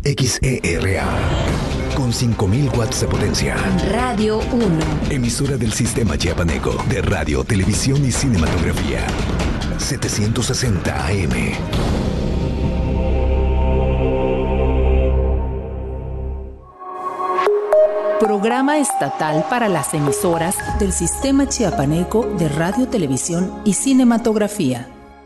XERA, con 5,000 watts de potencia. Radio 1. Emisora del Sistema Chiapaneco de Radio, Televisión y Cinematografía. 760 AM. Programa estatal para las emisoras del Sistema Chiapaneco de Radio, Televisión y Cinematografía.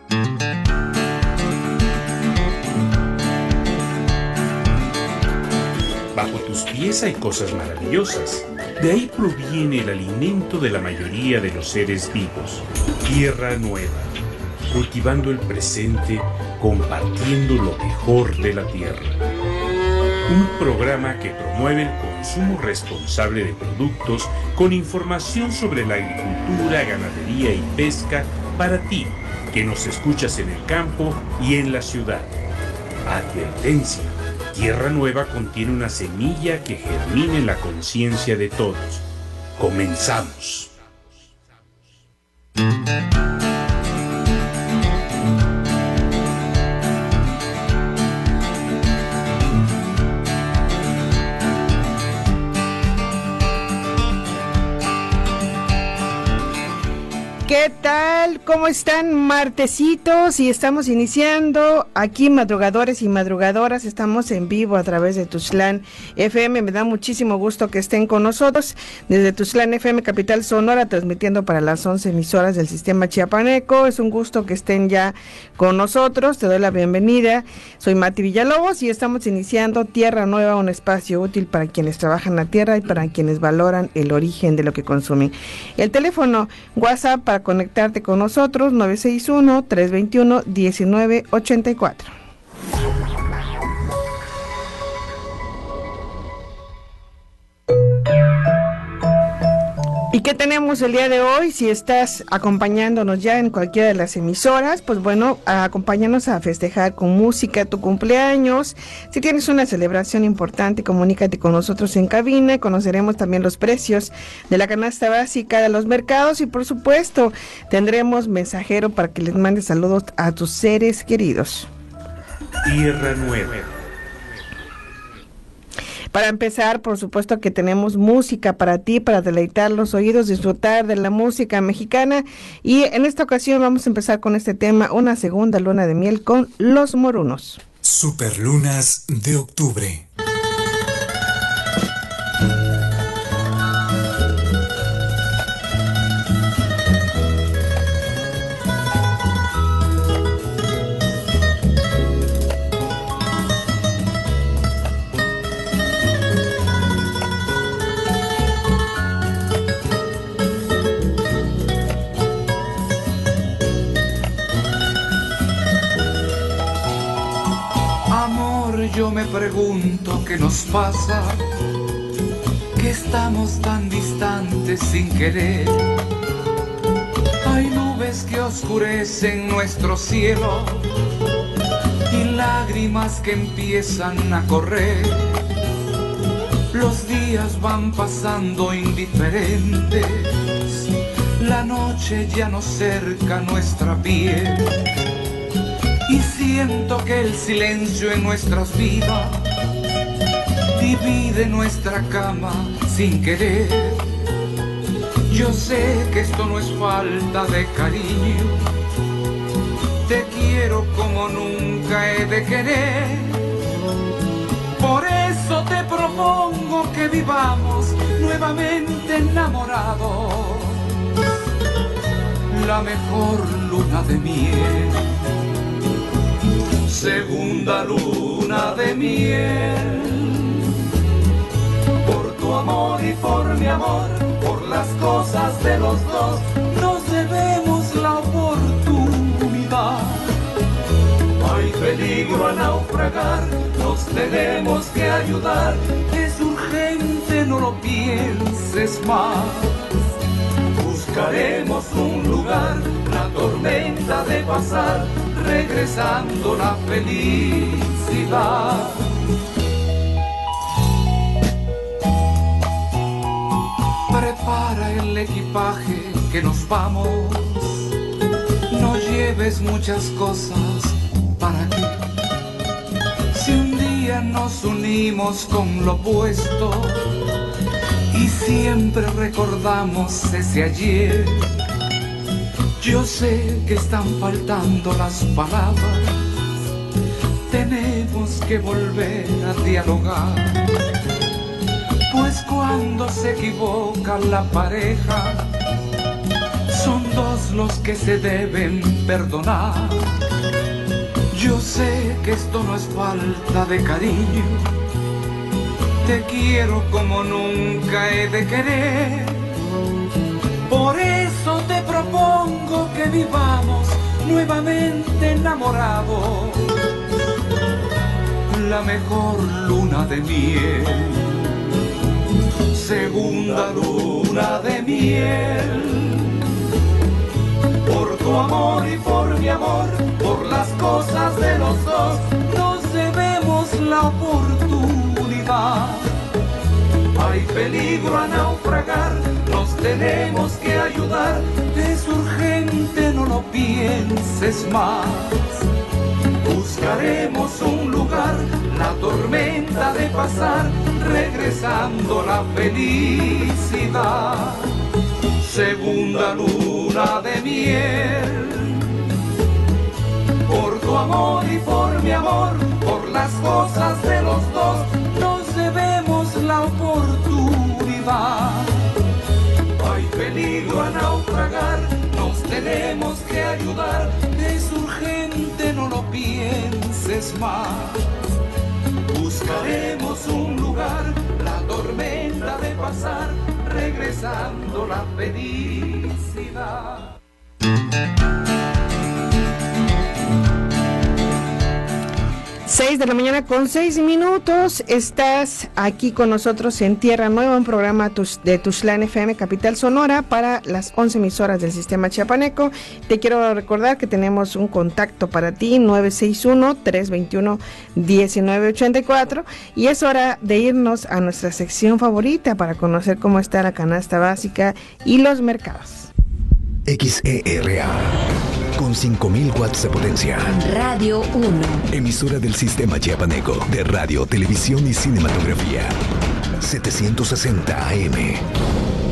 Bajo tus pies hay cosas maravillosas. De ahí proviene el alimento de la mayoría de los seres vivos. Tierra Nueva, cultivando el presente, compartiendo lo mejor de la tierra. Un programa que promueve el consumo responsable de productos con información sobre la agricultura, ganadería y pesca para ti, que nos escuchas en el campo y en la ciudad. Advertencia: Tierra Nueva contiene una semilla que germina en la conciencia de todos. Comenzamos. ¿Qué tal? ¿Cómo están? Martesitos, y estamos iniciando aquí madrugadores y madrugadoras. Estamos en vivo a través de Tuxtlan FM. Me da muchísimo gusto que estén con nosotros desde Tuxtlan FM, capital Sonora, transmitiendo para las 11 emisoras del Sistema Chiapaneco. Es un gusto que estén ya con nosotros. Te doy la bienvenida. Soy Mati Villalobos y estamos iniciando Tierra Nueva, un espacio útil para quienes trabajan la tierra y para quienes valoran el origen de lo que consumen. El teléfono WhatsApp para conectarte con nosotros, 961-321-1984. ¿Y qué tenemos el día de hoy? Si estás acompañándonos ya en cualquiera de las emisoras, pues bueno, acompáñanos a festejar con música tu cumpleaños. Si tienes una celebración importante, comunícate con nosotros en cabina. Conoceremos también los precios de la canasta básica de los mercados y por supuesto tendremos mensajero para que les mandes saludos a tus seres queridos. Tierra Nueva. Para empezar, por supuesto que tenemos música para ti, para deleitar los oídos, disfrutar de la música mexicana. Y en esta ocasión vamos a empezar con este tema, una segunda luna de miel con Los Morunos. Superlunas de octubre. Yo me pregunto qué nos pasa, que estamos tan distantes sin querer. Hay nubes que oscurecen nuestro cielo y lágrimas que empiezan a correr. Los días van pasando indiferentes, la noche ya nos cerca nuestra piel. Y siento que el silencio en nuestras vidas divide nuestra cama sin querer. Yo sé que esto no es falta de cariño, te quiero como nunca he de querer. Por eso te propongo que vivamos nuevamente enamorados, la mejor luna de miel. Segunda luna de miel, por tu amor y por mi amor, por las cosas de los dos, nos debemos la oportunidad. Hay peligro a naufragar, nos tenemos que ayudar, es urgente, no lo pienses más. Buscaremos un lugar, la tormenta de pasar, regresando la felicidad. Prepara el equipaje que nos vamos, no lleves muchas cosas, ¿para qué? Si un día día nos unimos con lo opuesto y siempre recordamos ese ayer. Yo sé que están faltando las palabras, tenemos que volver a dialogar, pues cuando se equivoca la pareja, son dos los que se deben perdonar. Yo sé que esto no es falta de cariño, te quiero como nunca he de querer. Por eso te propongo que vivamos nuevamente enamorados, la mejor luna de miel, segunda luna de miel. Por tu amor y por mi amor, por las cosas de los dos, nos debemos la oportunidad. Hay peligro a naufragar, nos tenemos que ayudar, es urgente, no lo pienses más. Buscaremos un lugar, la tormenta de pasar, regresando la felicidad. Segunda luna de miel, por tu amor y por mi amor, por las cosas de los dos, nos debemos la oportunidad. Hay peligro a naufragar, nos tenemos que ayudar, es urgente, no lo pienses más. Buscaremos un lugar, la tormenta de pasar, regresando la felicidad. 6 de la mañana con 6 minutos. Estás aquí con nosotros en Tierra Nueva, un programa de Tuxtlan FM Capital Sonora para las 11 emisoras del sistema chiapaneco. Te quiero recordar que tenemos un contacto para ti, 961-321-1984, y es hora de irnos a nuestra sección favorita para conocer cómo está la canasta básica y los mercados. XERA, con 5,000 watts de potencia. Radio 1. Emisora del sistema chiapaneco de radio, televisión y cinematografía. 760 AM.